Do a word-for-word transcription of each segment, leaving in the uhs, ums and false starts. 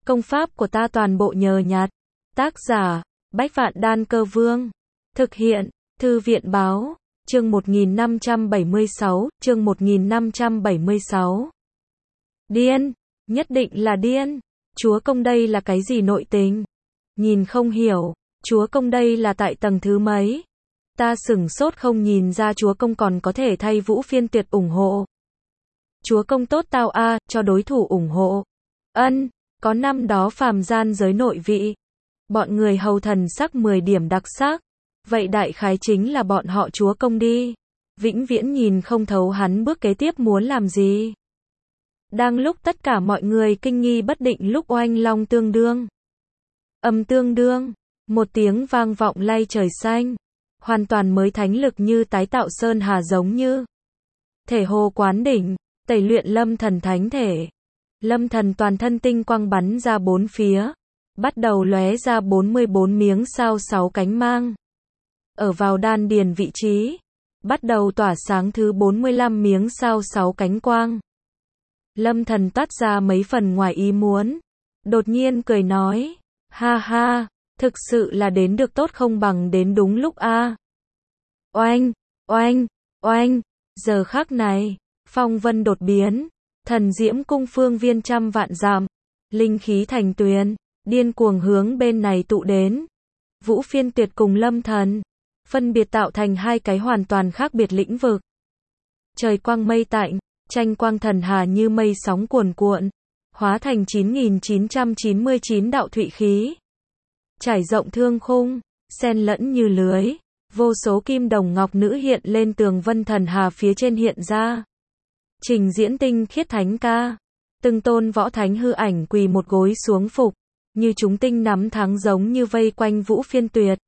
Công pháp của ta toàn bộ nhờ nhặt. Tác giả, Bách Vạn Đan Cơ Vương. Thực hiện, Thư viện Báo. Chương một nghìn năm trăm bảy mươi sáu, chương một nghìn năm trăm bảy mươi sáu. Điên, nhất định là điên. Chúa công đây là cái gì nội tình? Nhìn không hiểu, chúa công đây là tại tầng thứ mấy? Ta sửng sốt không nhìn ra chúa công còn có thể thay Vũ Phiên Tuyệt ủng hộ. Chúa công tốt tao a, cho đối thủ ủng hộ. Ân, có năm đó phàm gian giới nội vị. Bọn người hầu thần sắc mười điểm đặc sắc. Vậy đại khái chính là bọn họ chúa công đi. Vĩnh viễn nhìn không thấu hắn bước kế tiếp muốn làm gì. Đang lúc tất cả mọi người kinh nghi bất định lúc oanh long tương đương. Âm tương đương, một tiếng vang vọng lay trời xanh. Hoàn toàn mới thánh lực như tái tạo sơn hà giống như. Thể hồ quán đỉnh, tẩy luyện lâm thần thánh thể. Lâm thần toàn thân tinh quang bắn ra bốn phía. Bắt đầu lóe ra bốn mươi bốn miếng sao sáu cánh mang. Ở vào đan điền vị trí. Bắt đầu tỏa sáng thứ bốn mươi lăm miếng sao sáu cánh quang. Lâm thần toát ra mấy phần ngoài ý muốn. Đột nhiên cười nói. Ha ha, thực sự là đến được tốt không bằng đến đúng lúc a. Oanh, oanh, oanh, giờ khắc này, phong vân đột biến, thần diễm cung phương viên trăm vạn dặm, linh khí thành tuyền, điên cuồng hướng bên này tụ đến. Vũ Phiên Tuyệt cùng Lâm Thần, phân biệt tạo thành hai cái hoàn toàn khác biệt lĩnh vực. Trời quang mây tạnh, tranh quang thần hà như mây sóng cuồn cuộn, hóa thành chín nghìn chín trăm chín mươi chín đạo thụy khí. Trải rộng thương khung, xen lẫn như lưới, vô số kim đồng ngọc nữ hiện lên tường vân thần hà phía trên hiện ra. Trình diễn tinh khiết thánh ca, từng tôn võ thánh hư ảnh quỳ một gối xuống phục, như chúng tinh nắm thắng giống như vây quanh Vũ Phiên Tuyệt.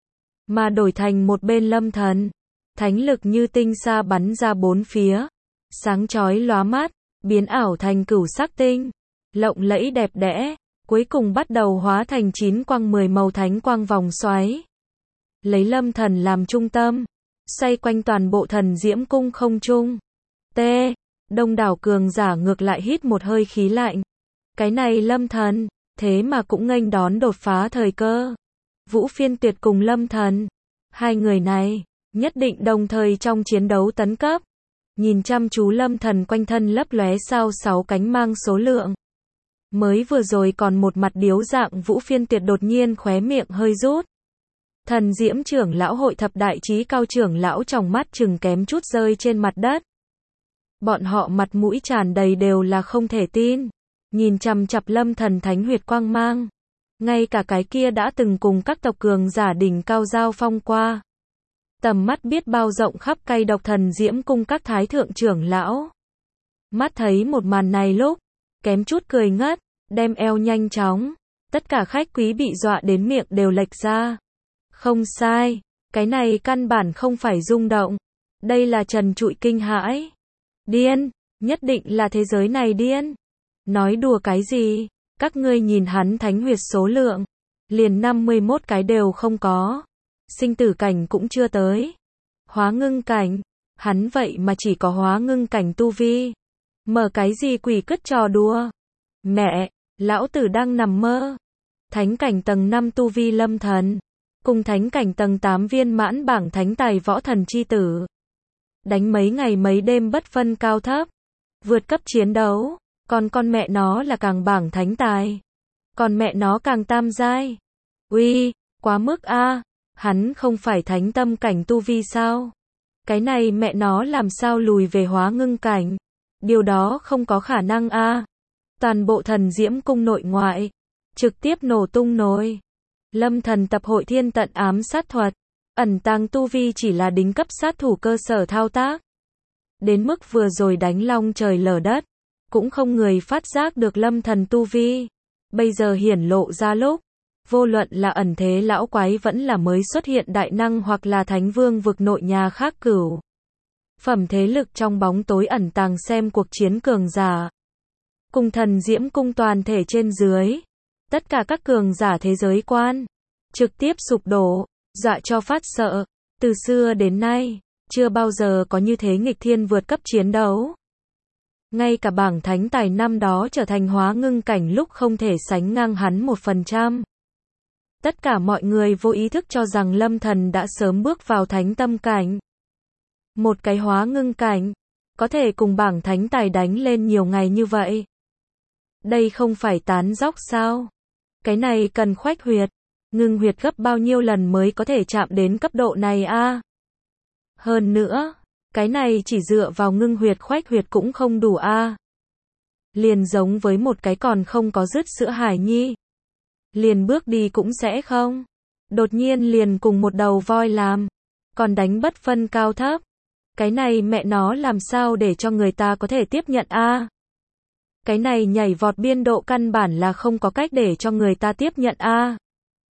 Mà đổi thành một bên Lâm Thần, thánh lực như tinh sa bắn ra bốn phía, sáng chói lóa mắt, biến ảo thành cửu sắc tinh, lộng lẫy đẹp đẽ, cuối cùng bắt đầu hóa thành chín quang mười màu thánh quang vòng xoáy. Lấy Lâm Thần làm trung tâm, xoay quanh toàn bộ thần diễm cung không trung. T. Đông đảo cường giả ngược lại hít một hơi khí lạnh. Cái này Lâm Thần, thế mà cũng nghênh đón đột phá thời cơ. Vũ Phiên Tuyệt cùng Lâm Thần, hai người này, nhất định đồng thời trong chiến đấu tấn cấp. Nhìn chăm chú Lâm Thần quanh thân lấp lóe sao sáu cánh mang số lượng. Mới vừa rồi còn một mặt điếu dạng Vũ Phiên Tuyệt đột nhiên khóe miệng hơi rút. Thần diễm trưởng lão hội thập đại chí cao trưởng lão trong mắt chừng kém chút rơi trên mặt đất. Bọn họ mặt mũi tràn đầy đều là không thể tin. Nhìn chằm chặp Lâm Thần thánh huyệt quang mang. Ngay cả cái kia đã từng cùng các tộc cường giả đỉnh cao giao phong qua. Tầm mắt biết bao rộng khắp cay độc thần diễm cung các thái thượng trưởng lão. Mắt thấy một màn này lúc, kém chút cười ngất, đem eo nhanh chóng. Tất cả khách quý bị dọa đến miệng đều lệch ra. Không sai, cái này căn bản không phải rung động. Đây là trần trụi kinh hãi. Điên, nhất định là thế giới này điên. Nói đùa cái gì, các ngươi nhìn hắn thánh huyệt số lượng. Liền năm mươi mốt cái đều không có. Sinh tử cảnh cũng chưa tới. Hóa ngưng cảnh, hắn vậy mà chỉ có hóa ngưng cảnh tu vi. Mở cái gì quỷ cứt trò đùa. Mẹ, lão tử đang nằm mơ. Thánh cảnh tầng năm tu vi Lâm Thần. Cùng thánh cảnh tầng tám viên mãn bảng thánh tài võ thần chi tử. Đánh mấy ngày mấy đêm bất phân cao thấp. Vượt cấp chiến đấu. Còn con mẹ nó là càng bảng thánh tài. Còn mẹ nó càng tam giai. Uy, quá mức a. Hắn không phải thánh tâm cảnh tu vi sao? Cái này mẹ nó làm sao lùi về hóa ngưng cảnh? Điều đó không có khả năng a. Toàn bộ thần diễm cung nội ngoại. Trực tiếp nổ tung nồi. Lâm Thần tập hội thiên tận ám sát thuật. Ẩn tàng tu vi chỉ là đính cấp sát thủ cơ sở thao tác. Đến mức vừa rồi đánh long trời lở đất. Cũng không người phát giác được Lâm Thần tu vi. Bây giờ hiển lộ ra lúc. Vô luận là ẩn thế lão quái vẫn là mới xuất hiện đại năng hoặc là thánh vương vực nội nhà khác cửu. Phẩm thế lực trong bóng tối ẩn tàng xem cuộc chiến cường giả. Cùng thần diễm cung toàn thể trên dưới. Tất cả các cường giả thế giới quan. Trực tiếp sụp đổ, dọa cho phát sợ. Từ xưa đến nay, chưa bao giờ có như thế nghịch thiên vượt cấp chiến đấu. Ngay cả bảng thánh tài năm đó trở thành hóa ngưng cảnh lúc không thể sánh ngang hắn một phần trăm. Tất cả mọi người vô ý thức cho rằng Lâm Thần đã sớm bước vào thánh tâm cảnh. Một cái hóa ngưng cảnh, có thể cùng bảng thánh tài đánh lên nhiều ngày như vậy. Đây không phải tán dóc sao? Cái này cần khoách huyệt, ngưng huyệt gấp bao nhiêu lần mới có thể chạm đến cấp độ này a? À? Hơn nữa, cái này chỉ dựa vào ngưng huyệt khoách huyệt cũng không đủ a. À? Liền giống với một cái còn không có dứt sữa hài nhi. Liền bước đi cũng sẽ không. Đột nhiên liền cùng một đầu voi làm. Còn đánh bất phân cao thấp. Cái này mẹ nó làm sao để cho người ta có thể tiếp nhận a? À? Cái này nhảy vọt biên độ căn bản là không có cách để cho người ta tiếp nhận a. À?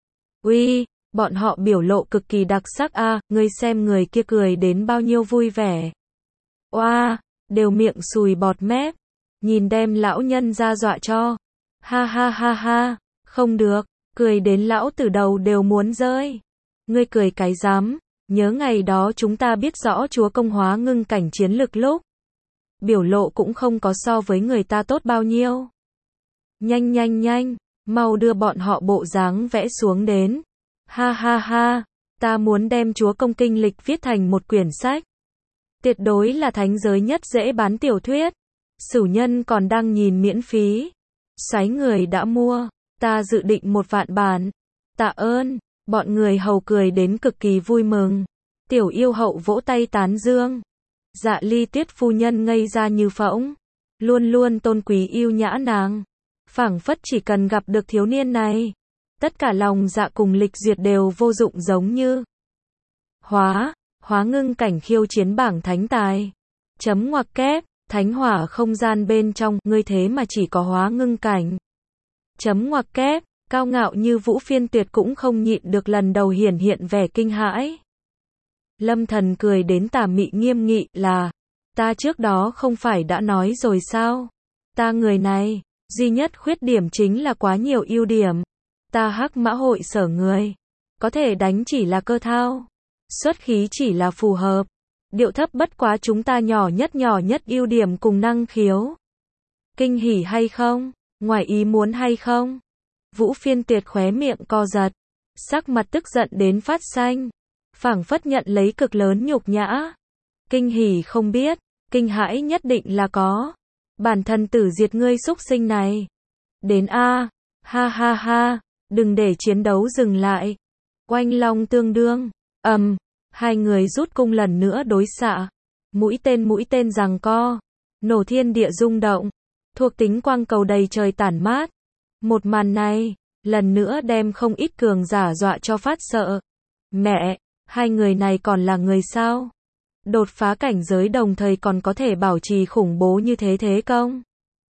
Uy, bọn họ biểu lộ cực kỳ đặc sắc a, à, ngươi xem người kia cười đến bao nhiêu vui vẻ. Oa, wow, đều miệng sùi bọt mép. Nhìn đem lão nhân ra dọa cho. Ha ha ha ha, không được, cười đến lão từ đầu đều muốn rơi. Ngươi cười cái dám, nhớ ngày đó chúng ta biết rõ chúa công hóa ngưng cảnh chiến lực lúc. Biểu lộ cũng không có so với người ta tốt bao nhiêu. Nhanh nhanh nhanh, mau đưa bọn họ bộ dáng vẽ xuống đến. Ha ha ha, ta muốn đem chúa công kinh lịch viết thành một quyển sách. Tuyệt đối là thánh giới nhất dễ bán tiểu thuyết. Sửu nhân còn đang nhìn miễn phí. Xoáy người đã mua, ta dự định một vạn bản. Tạ ơn, bọn người hầu cười đến cực kỳ vui mừng. Tiểu yêu hậu vỗ tay tán dương. Dạ ly tiết phu nhân ngây ra như phỗng. Luôn luôn tôn quý yêu nhã nàng. Phảng phất chỉ cần gặp được thiếu niên này. Tất cả lòng dạ cùng lịch duyệt đều vô dụng giống như. Hóa, hóa ngưng cảnh khiêu chiến bảng thánh tài. Chấm ngoặc kép, thánh hỏa không gian bên trong, ngươi thế mà chỉ có hóa ngưng cảnh. Chấm ngoặc kép, cao ngạo như Vũ Phiên Tuyệt cũng không nhịn được lần đầu hiển hiện vẻ kinh hãi. Lâm Thần cười đến tà mị nghiêm nghị là, ta trước đó không phải đã nói rồi sao? Ta người này, duy nhất khuyết điểm chính là quá nhiều ưu điểm. Ta hắc mã hội sở người, có thể đánh chỉ là cơ thao, xuất khí chỉ là phù hợp, điệu thấp bất quá chúng ta nhỏ nhất nhỏ nhất ưu điểm cùng năng khiếu. Kinh hỉ hay không? Ngoài ý muốn hay không? Vũ Phiên Tuyệt khóe miệng co giật, sắc mặt tức giận đến phát xanh, phảng phất nhận lấy cực lớn nhục nhã. Kinh hỉ không biết, kinh hãi nhất định là có. Bản thân tử diệt ngươi xúc sinh này. Đến a, ha ha ha, đừng để chiến đấu dừng lại. Oanh long tương đương, ầm, um, hai người rút cung lần nữa đối xạ. Mũi tên mũi tên giằng co, nổ thiên địa rung động, thuộc tính quang cầu đầy trời tản mát. Một màn này, lần nữa đem không ít cường giả dọa cho phát sợ. Mẹ, hai người này còn là người sao? Đột phá cảnh giới đồng thời còn có thể bảo trì khủng bố như thế thế công?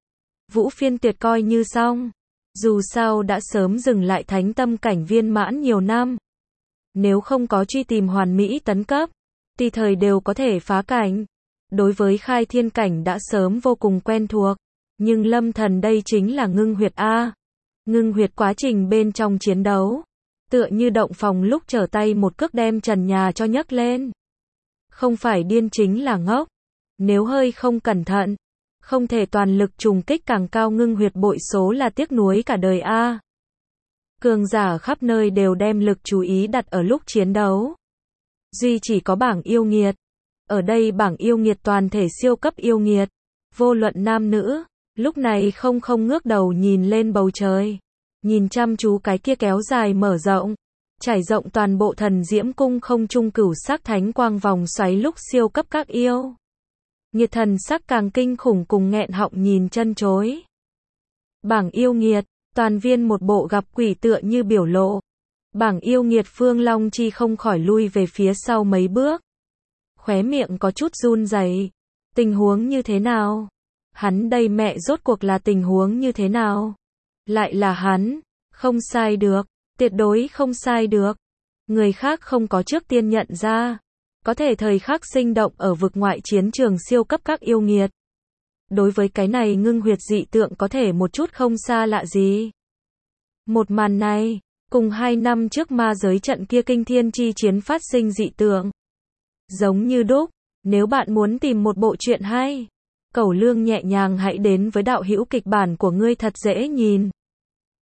Vũ Phiên Tuyệt coi như xong. Dù sao đã sớm dừng lại thánh tâm cảnh viên mãn nhiều năm. Nếu không có truy tìm hoàn mỹ tấn cấp, tùy thời đều có thể phá cảnh. Đối với khai thiên cảnh đã sớm vô cùng quen thuộc. Nhưng Lâm Thần đây chính là ngưng huyệt A. Ngưng huyệt quá trình bên trong chiến đấu. Tựa như động phòng lúc trở tay một cước đem trần nhà cho nhấc lên. Không phải điên chính là ngốc. Nếu hơi không cẩn thận, không thể toàn lực trùng kích càng cao ngưng huyệt bội số là tiếc nuối cả đời a. Cường giả khắp nơi đều đem lực chú ý đặt ở lúc chiến đấu. Duy chỉ có bảng yêu nghiệt. Ở đây bảng yêu nghiệt toàn thể siêu cấp yêu nghiệt. Vô luận nam nữ, lúc này không không ngước đầu nhìn lên bầu trời. Nhìn chăm chú cái kia kéo dài mở rộng. Trải rộng toàn bộ thần diễm cung không trung cửu sắc thánh quang vòng xoáy lúc siêu cấp các yêu. Nghiệt thần sắc càng kinh khủng cùng nghẹn họng nhìn chân chối. Bảng yêu nghiệt, toàn viên một bộ gặp quỷ tựa như biểu lộ. Bảng yêu nghiệt Phương Long Chi không khỏi lui về phía sau mấy bước. Khóe miệng có chút run rẩy. Tình huống như thế nào? Hắn đây mẹ rốt cuộc là tình huống như thế nào? Lại là hắn, không sai được, tuyệt đối không sai được. Người khác không có trước tiên nhận ra. Có thể thời khắc sinh động ở vực ngoại chiến trường siêu cấp các yêu nghiệt. Đối với cái này ngưng huyệt dị tượng có thể một chút không xa lạ gì. Một màn này, cùng hai năm trước ma giới trận kia kinh thiên chi chiến phát sinh dị tượng. Giống như đúc, nếu bạn muốn tìm một bộ truyện hay, Cẩu Lương nhẹ nhàng hãy đến với đạo hữu kịch bản của ngươi thật dễ nhìn.